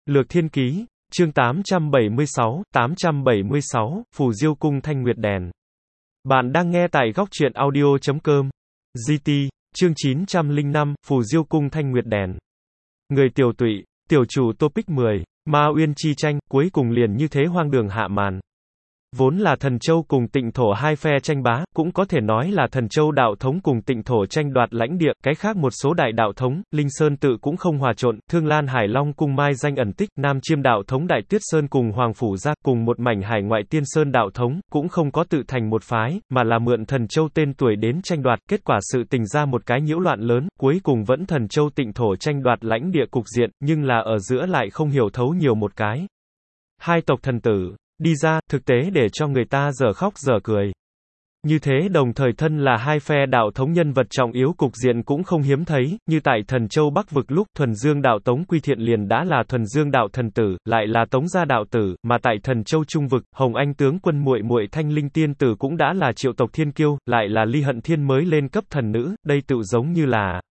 Lược Thiên Ký, chương 876, Phù Diêu Cung Thanh Nguyệt Đèn. Bạn đang nghe tại góc truyện audio.com. GT, chương 905, Phù Diêu Cung Thanh Nguyệt Đèn. Người tiểu tụy, tiểu chủ topic 10, Ma Uyên chi tranh, cuối cùng liền như thế hoang đường hạ màn. Vốn là Thần Châu cùng Tịnh Thổ hai phe tranh bá, cũng có thể nói là Thần Châu đạo thống cùng Tịnh Thổ tranh đoạt lãnh địa, cái khác một số đại đạo thống, Linh Sơn tự cũng không hòa trộn, Thương Lan Hải Long cung mai danh ẩn tích, Nam Chiêm đạo thống Đại Tuyết Sơn cùng Hoàng Phủ Giác cùng một mảnh hải ngoại Tiên Sơn đạo thống, cũng không có tự thành một phái, mà là mượn Thần Châu tên tuổi đến tranh đoạt, kết quả sự tình ra một cái nhiễu loạn lớn, cuối cùng vẫn Thần Châu Tịnh Thổ tranh đoạt lãnh địa cục diện, nhưng là ở giữa lại không hiểu thấu nhiều một cái. Hai tộc thần tử đi ra, thực tế để cho người ta dở khóc dở cười. Như thế đồng thời thân là hai phe đạo thống nhân vật trọng yếu cục diện cũng không hiếm thấy, như tại Thần Châu Bắc vực lúc Thuần Dương đạo Tống Quy Thiện liền đã là Thuần Dương đạo thần tử, lại là Tống gia đạo tử, mà tại Thần Châu Trung vực, Hồng Anh tướng quân muội muội Thanh Linh tiên tử cũng đã là Triệu tộc thiên kiêu, lại là Ly Hận Thiên mới lên cấp thần nữ, đây tự giống như là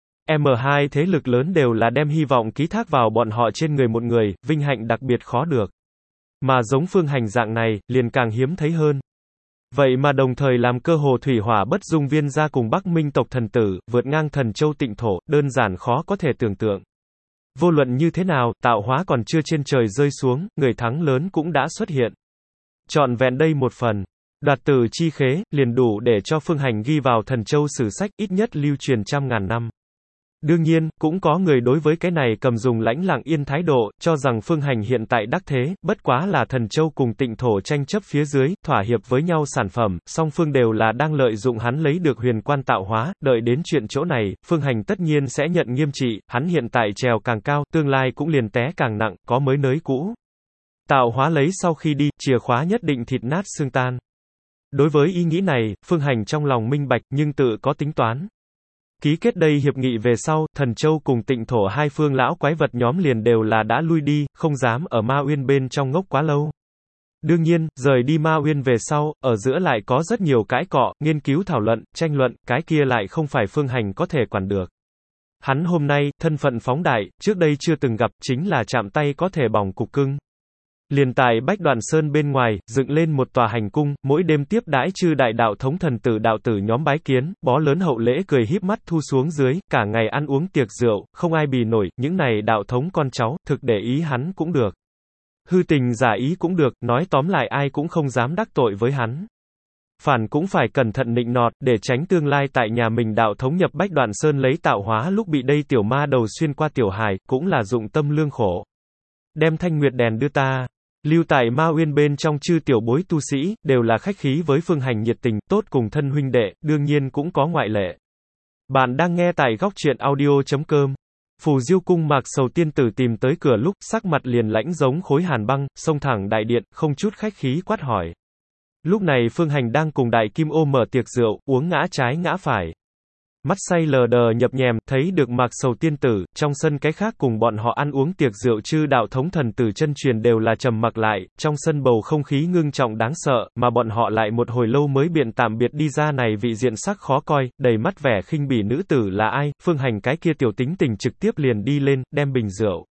M2 thế lực lớn đều là đem hy vọng ký thác vào bọn họ trên người một người, vinh hạnh đặc biệt khó được. Mà giống Phương Hành dạng này, liền càng hiếm thấy hơn. Vậy mà đồng thời làm cơ hồ thủy hỏa bất dung viên gia cùng Bắc Minh tộc thần tử, vượt ngang Thần Châu Tịnh Thổ, đơn giản khó có thể tưởng tượng. Vô luận như thế nào, tạo hóa còn chưa trên trời rơi xuống, người thắng lớn cũng đã xuất hiện. Trọn vẹn đây một phần. Đoạt tử chi khế, liền đủ để cho Phương Hành ghi vào Thần Châu sử sách, ít nhất lưu truyền trăm ngàn năm. Đương nhiên, cũng có người đối với cái này cầm dùng lãnh lặng yên thái độ, cho rằng Phương Hành hiện tại đắc thế, bất quá là Thần Châu cùng Tịnh Thổ tranh chấp phía dưới, thỏa hiệp với nhau sản phẩm, song phương đều là đang lợi dụng hắn lấy được huyền quan tạo hóa, đợi đến chuyện chỗ này, Phương Hành tất nhiên sẽ nhận nghiêm trị, hắn hiện tại trèo càng cao, tương lai cũng liền té càng nặng, có mới nới cũ. Tạo hóa lấy sau khi đi, chìa khóa nhất định thịt nát xương tan. Đối với ý nghĩ này, Phương Hành trong lòng minh bạch, nhưng tự có tính toán. Ký kết đây hiệp nghị về sau, Thần Châu cùng Tịnh Thổ hai phương lão quái vật nhóm liền đều là đã lui đi, không dám ở Ma Uyên bên trong ngốc quá lâu. Đương nhiên, rời đi Ma Uyên về sau, ở giữa lại có rất nhiều cãi cọ, nghiên cứu thảo luận, tranh luận, cái kia lại không phải Phương Hành có thể quản được. Hắn hôm nay, thân phận phóng đại, trước đây chưa từng gặp, chính là chạm tay có thể bỏng cục cưng. Liền tại Bách Đoạn Sơn bên ngoài, dựng lên một tòa hành cung, mỗi đêm tiếp đãi chư đại đạo thống thần tử đạo tử nhóm bái kiến, bó lớn hậu lễ cười híp mắt thu xuống dưới, cả ngày ăn uống tiệc rượu, không ai bì nổi, những này đạo thống con cháu, thực để ý hắn cũng được. Hư tình giả ý cũng được, nói tóm lại ai cũng không dám đắc tội với hắn. Phản cũng phải cẩn thận nịnh nọt, để tránh tương lai tại nhà mình đạo thống nhập Bách Đoạn Sơn lấy tạo hóa lúc bị đây tiểu ma đầu xuyên qua tiểu hài, cũng là dụng tâm lương khổ. Đem Thanh Nguyệt Đèn đưa ta. Lưu tại Ma Uyên bên trong chư tiểu bối tu sĩ, đều là khách khí với Phương Hành nhiệt tình, tốt cùng thân huynh đệ, đương nhiên cũng có ngoại lệ. Bạn đang nghe tại góc truyện audio.com. Phù Diêu cung Mạc Sầu tiên tử tìm tới cửa lúc, sắc mặt liền lãnh giống khối hàn băng, xông thẳng đại điện, không chút khách khí quát hỏi. Lúc này Phương Hành đang cùng Đại Kim Ô mở tiệc rượu, uống ngã trái ngã phải. Mắt say lờ đờ nhập nhèm, thấy được Mạc Sầu tiên tử, trong sân cái khác cùng bọn họ ăn uống tiệc rượu chư đạo thống thần tử chân truyền đều là trầm mặc lại, trong sân bầu không khí ngưng trọng đáng sợ, mà bọn họ lại một hồi lâu mới biện tạm biệt đi ra này vị diện sắc khó coi, đầy mắt vẻ khinh bỉ nữ tử là ai, Phương Hành cái kia tiểu tính tình trực tiếp liền đi lên, đem bình rượu.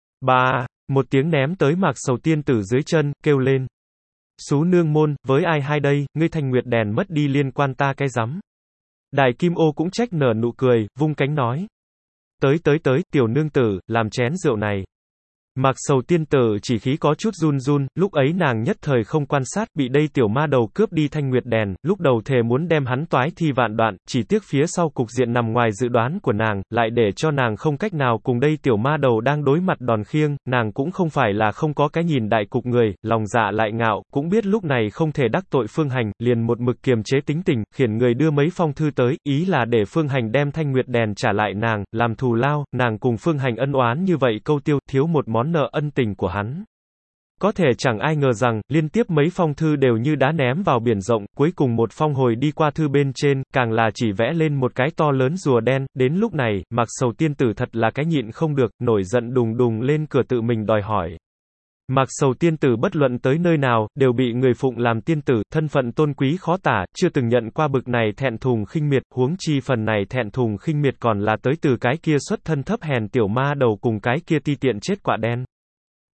Một tiếng ném tới Mạc Sầu tiên tử dưới chân, kêu lên. Xú nương môn, với ai hai đây, ngươi Thanh Nguyệt Đèn mất đi liên quan ta cái rắm. Đại Kim Ô cũng trách nở nụ cười, vung cánh nói. Tới, tiểu nương tử, làm chén rượu này. Mạc Sầu tiên tử chỉ khí có chút run run, lúc ấy nàng nhất thời không quan sát, bị đây tiểu ma đầu cướp đi Thanh Nguyệt Đèn, lúc đầu thề muốn đem hắn toái thi vạn đoạn, chỉ tiếc phía sau cục diện nằm ngoài dự đoán của nàng, lại để cho nàng không cách nào cùng đây tiểu ma đầu đang đối mặt đòn khiêng, nàng cũng không phải là không có cái nhìn đại cục người, lòng dạ lại ngạo, cũng biết lúc này không thể đắc tội Phương Hành, liền một mực kiềm chế tính tình, khiển người đưa mấy phong thư tới, ý là để Phương Hành đem Thanh Nguyệt Đèn trả lại nàng, làm thù lao, nàng cùng Phương Hành ân oán như vậy câu tiêu, thiếu một món nợ ân tình của hắn. Có thể chẳng ai ngờ rằng, liên tiếp mấy phong thư đều như đá ném vào biển rộng, cuối cùng một phong hồi đi qua thư bên trên, càng là chỉ vẽ lên một cái to lớn rùa đen, đến lúc này, Mạc Sầu tiên tử thật là cái nhịn không được, nổi giận đùng đùng lên cửa tự mình đòi hỏi. Mạc Sầu tiên tử bất luận tới nơi nào, đều bị người phụng làm tiên tử, thân phận tôn quý khó tả, chưa từng nhận qua bực này thẹn thùng khinh miệt, huống chi phần này thẹn thùng khinh miệt còn là tới từ cái kia xuất thân thấp hèn tiểu ma đầu cùng cái kia ti tiện chết quạ đen.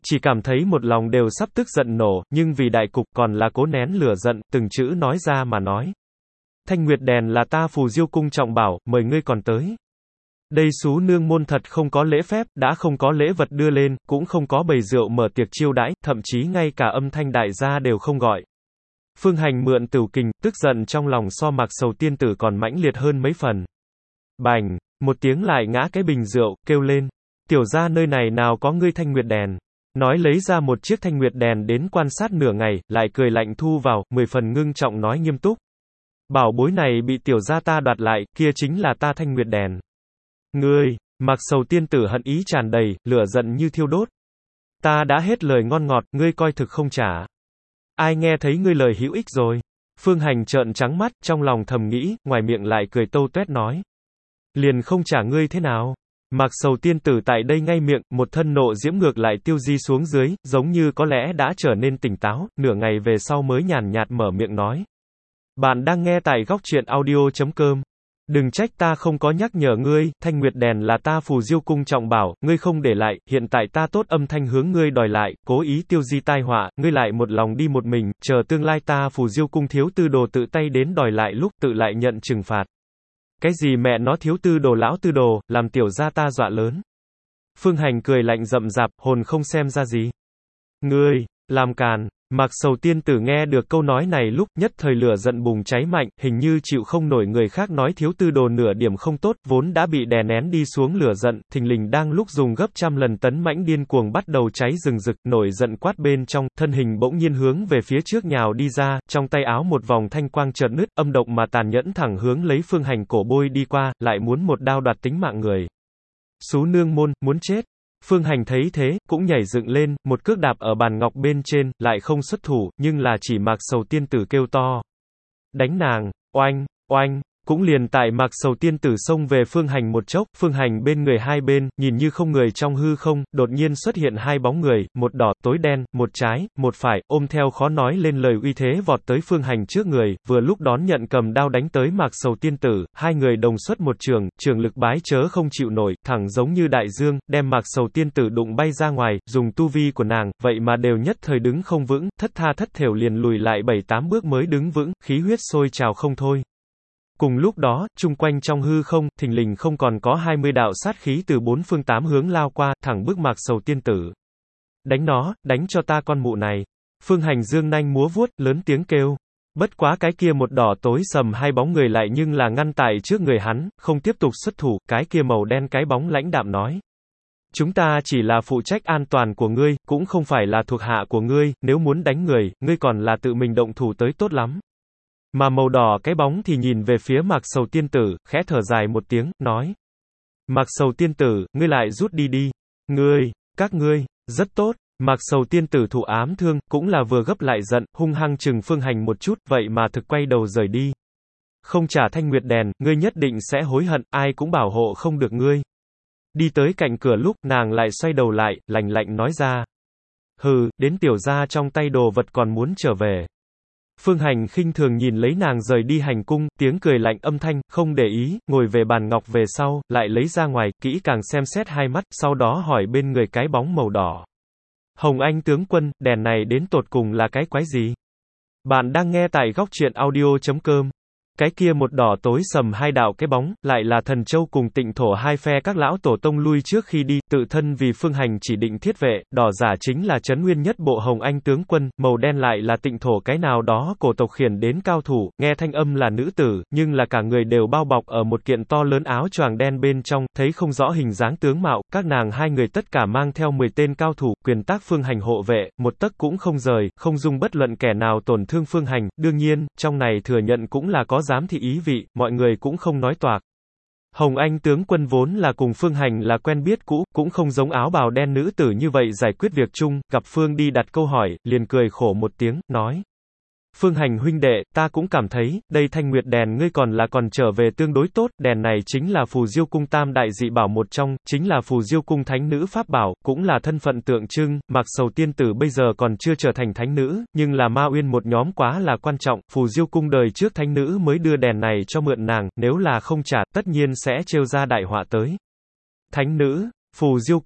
Chỉ cảm thấy một lòng đều sắp tức giận nổ, nhưng vì đại cục còn là cố nén lửa giận, từng chữ nói ra mà nói. Thanh Nguyệt đèn là ta Phù Diêu cung trọng bảo, mời ngươi còn tới. Đây xú nương môn thật không có lễ phép, đã không có lễ vật đưa lên, cũng không có bày rượu mở tiệc chiêu đãi, thậm chí ngay cả âm thanh đại gia đều không gọi. Phương Hành mượn tửu kình, tức giận trong lòng so Mạc Sầu tiên tử còn mãnh liệt hơn mấy phần. Bành, một tiếng lại ngã cái bình rượu, kêu lên. Tiểu gia nơi này nào có ngươi Thanh Nguyệt đèn. Nói lấy ra một chiếc Thanh Nguyệt đèn đến quan sát nửa ngày, lại cười lạnh thu vào, 10 phần ngưng trọng nói nghiêm túc. Bảo bối này bị tiểu gia ta đoạt lại, kia chính là ta Thanh Nguyệt đèn. Ngươi, Mạc Sầu tiên tử hận ý tràn đầy, lửa giận như thiêu đốt. Ta đã hết lời ngon ngọt, ngươi coi thực không trả. Ai nghe thấy ngươi lời hữu ích rồi? Phương Hành trợn trắng mắt, trong lòng thầm nghĩ, ngoài miệng lại cười tâu tuét nói. Liền không trả ngươi thế nào? Mạc Sầu tiên tử tại đây ngay miệng, một thân nộ diễm ngược lại tiêu di xuống dưới, giống như có lẽ đã trở nên tỉnh táo, nửa ngày về sau mới nhàn nhạt mở miệng nói. Bạn đang nghe tại góc truyện audio.com. Đừng trách ta không có nhắc nhở ngươi, Thanh Nguyệt đèn là ta Phù Diêu cung trọng bảo, ngươi không để lại, hiện tại ta tốt âm thanh hướng ngươi đòi lại, cố ý tiêu di tai họa, ngươi lại một lòng đi một mình, chờ tương lai ta Phù Diêu cung thiếu tư đồ tự tay đến đòi lại lúc tự lại nhận trừng phạt. Cái gì mẹ nó thiếu tư đồ lão tư đồ, làm tiểu gia ta dọa lớn. Phương Hành cười lạnh rậm rạp, hồn không xem ra gì. Ngươi, làm càn. Mạc Sầu tiên tử nghe được câu nói này lúc nhất thời lửa giận bùng cháy mạnh, hình như chịu không nổi người khác nói thiếu tư đồ nửa điểm không tốt, vốn đã bị đè nén đi xuống lửa giận, thình lình đang lúc dùng gấp trăm lần tấn mãnh điên cuồng bắt đầu cháy rừng rực, nổi giận quát bên trong, thân hình bỗng nhiên hướng về phía trước nhào đi ra, trong tay áo một vòng thanh quang chợt nứt, âm độc mà tàn nhẫn thẳng hướng lấy Phương Hành cổ bôi đi qua, lại muốn một đao đoạt tính mạng người. Xú nương môn, muốn chết. Phương Hành thấy thế, cũng nhảy dựng lên, một cước đạp ở bàn ngọc bên trên, lại không xuất thủ, nhưng là chỉ Mạc Sầu tiên tử kêu to. Đánh nàng, oanh, oanh, cũng liền tại Mạc Sầu tiên tử xông về Phương Hành một chốc, Phương Hành bên người hai bên, nhìn như không người trong hư không, đột nhiên xuất hiện hai bóng người, một đỏ, tối đen, một trái, một phải, ôm theo khó nói lên lời uy thế vọt tới Phương Hành trước người, vừa lúc đón nhận cầm đao đánh tới Mạc Sầu tiên tử, hai người đồng xuất một trường, trường lực bái chớ không chịu nổi, thẳng giống như đại dương, đem Mạc Sầu tiên tử đụng bay ra ngoài, dùng tu vi của nàng, vậy mà đều nhất thời đứng không vững, thất tha thất thểu liền lùi lại 7-8 bước mới đứng vững, khí huyết sôi trào không thôi. Cùng lúc đó, chung quanh trong hư không, thình lình không còn có 20 đạo sát khí từ bốn phương tám hướng lao qua, thẳng bức Mạc Sầu tiên tử. Đánh nó, đánh cho ta con mụ này. Phương Hành dương nanh múa vuốt, lớn tiếng kêu. Bất quá cái kia một đỏ tối sầm hai bóng người lại nhưng là ngăn tại trước người hắn, không tiếp tục xuất thủ, cái kia màu đen cái bóng lãnh đạm nói. Chúng ta chỉ là phụ trách an toàn của ngươi, cũng không phải là thuộc hạ của ngươi, nếu muốn đánh người, ngươi còn là tự mình động thủ tới tốt lắm. Mà màu đỏ cái bóng thì nhìn về phía Mạc Sầu tiên tử, khẽ thở dài một tiếng, nói. Mạc Sầu tiên tử, ngươi lại rút đi đi. Ngươi, các ngươi, rất tốt. Mạc Sầu tiên tử thụ ám thương, cũng là vừa gấp lại giận, hung hăng chừng Phương Hành một chút, vậy mà thực quay đầu rời đi. Không trả Thanh Nguyệt đèn, ngươi nhất định sẽ hối hận, ai cũng bảo hộ không được ngươi. Đi tới cạnh cửa lúc, nàng lại xoay đầu lại, lạnh lạnh nói ra. Hừ, đến tiểu gia trong tay đồ vật còn muốn trở về. Phương Hành khinh thường nhìn lấy nàng rời đi hành cung, tiếng cười lạnh âm thanh, không để ý, ngồi về bàn ngọc về sau, lại lấy ra ngoài, kỹ càng xem xét hai mắt, sau đó hỏi bên người cái bóng màu đỏ. Hồng Anh tướng quân, đèn này đến tột cùng là cái quái gì? Bạn đang nghe tại góc truyện audio.com. Cái kia một đỏ tối sầm hai đạo cái bóng, lại là Thần Châu cùng Tịnh Thổ hai phe các lão tổ tông lui trước khi đi, tự thân vì Phương Hành chỉ định thiết vệ, đỏ giả chính là Trấn Nguyên nhất bộ Hồng Anh tướng quân, màu đen lại là Tịnh Thổ cái nào đó cổ tộc khiển đến cao thủ, nghe thanh âm là nữ tử, nhưng là cả người đều bao bọc ở một kiện to lớn áo choàng đen bên trong, thấy không rõ hình dáng tướng mạo, các nàng hai người tất cả mang theo 10 tên cao thủ, quyền tác Phương Hành hộ vệ, một tấc cũng không rời, không dung bất luận kẻ nào tổn thương Phương Hành, đương nhiên, trong này thừa nhận cũng là có giám thị ý vị, mọi người cũng không nói toạc. Hồng Anh tướng quân vốn là cùng Phương Hành là quen biết cũ, cũng không giống áo bào đen nữ tử như vậy giải quyết việc chung, gặp Phương đi đặt câu hỏi, liền cười khổ một tiếng, nói. Phương Hành huynh đệ, ta cũng cảm thấy, đây Thanh Nguyệt đèn ngươi còn trở về tương đối tốt, đèn này chính là Phù Diêu cung tam đại dị bảo một trong, chính là Phù Diêu cung thánh nữ pháp bảo, cũng là thân phận tượng trưng, Mạc Sầu tiên tử bây giờ còn chưa trở thành thánh nữ, nhưng là Ma Uyên một nhóm quá là quan trọng, Phù Diêu cung đời trước thánh nữ mới đưa đèn này cho mượn nàng, nếu là không trả, tất nhiên sẽ trêu ra đại họa tới. Thánh nữ, Phù Diêu cung.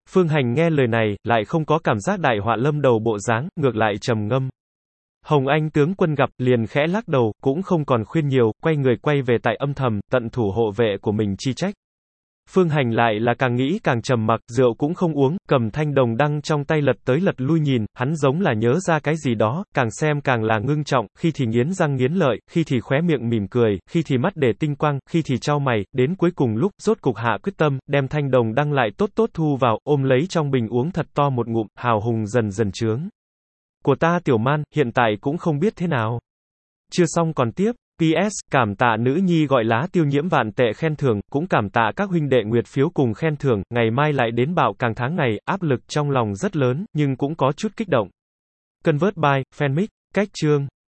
Phương Hành nghe lời này, lại không có cảm giác đại họa lâm đầu bộ dáng, ngược lại trầm ngâm. Hồng Anh tướng quân gặp, liền khẽ lắc đầu, cũng không còn khuyên nhiều, quay người quay về tại âm thầm, tận thủ hộ vệ của mình chi trách. Phương Hành lại là càng nghĩ càng trầm mặc, rượu cũng không uống, cầm thanh đồng đăng trong tay lật tới lật lui nhìn, hắn giống là nhớ ra cái gì đó, càng xem càng là ngưng trọng, khi thì nghiến răng nghiến lợi, khi thì khóe miệng mỉm cười, khi thì mắt để tinh quang, khi thì chau mày, đến cuối cùng lúc, rốt cục hạ quyết tâm, đem thanh đồng đăng lại tốt tốt thu vào, ôm lấy trong bình uống thật to một ngụm, hào hùng dần dần trướng. Của ta Tiểu Man, hiện tại cũng không biết thế nào. Chưa xong còn tiếp. PS, cảm tạ nữ nhi gọi lá tiêu nhiễm vạn tệ khen thưởng, cũng cảm tạ các huynh đệ nguyệt phiếu cùng khen thưởng, ngày mai lại đến bạo càng tháng ngày, áp lực trong lòng rất lớn, nhưng cũng có chút kích động. Convert by, Fanmic, cách chương.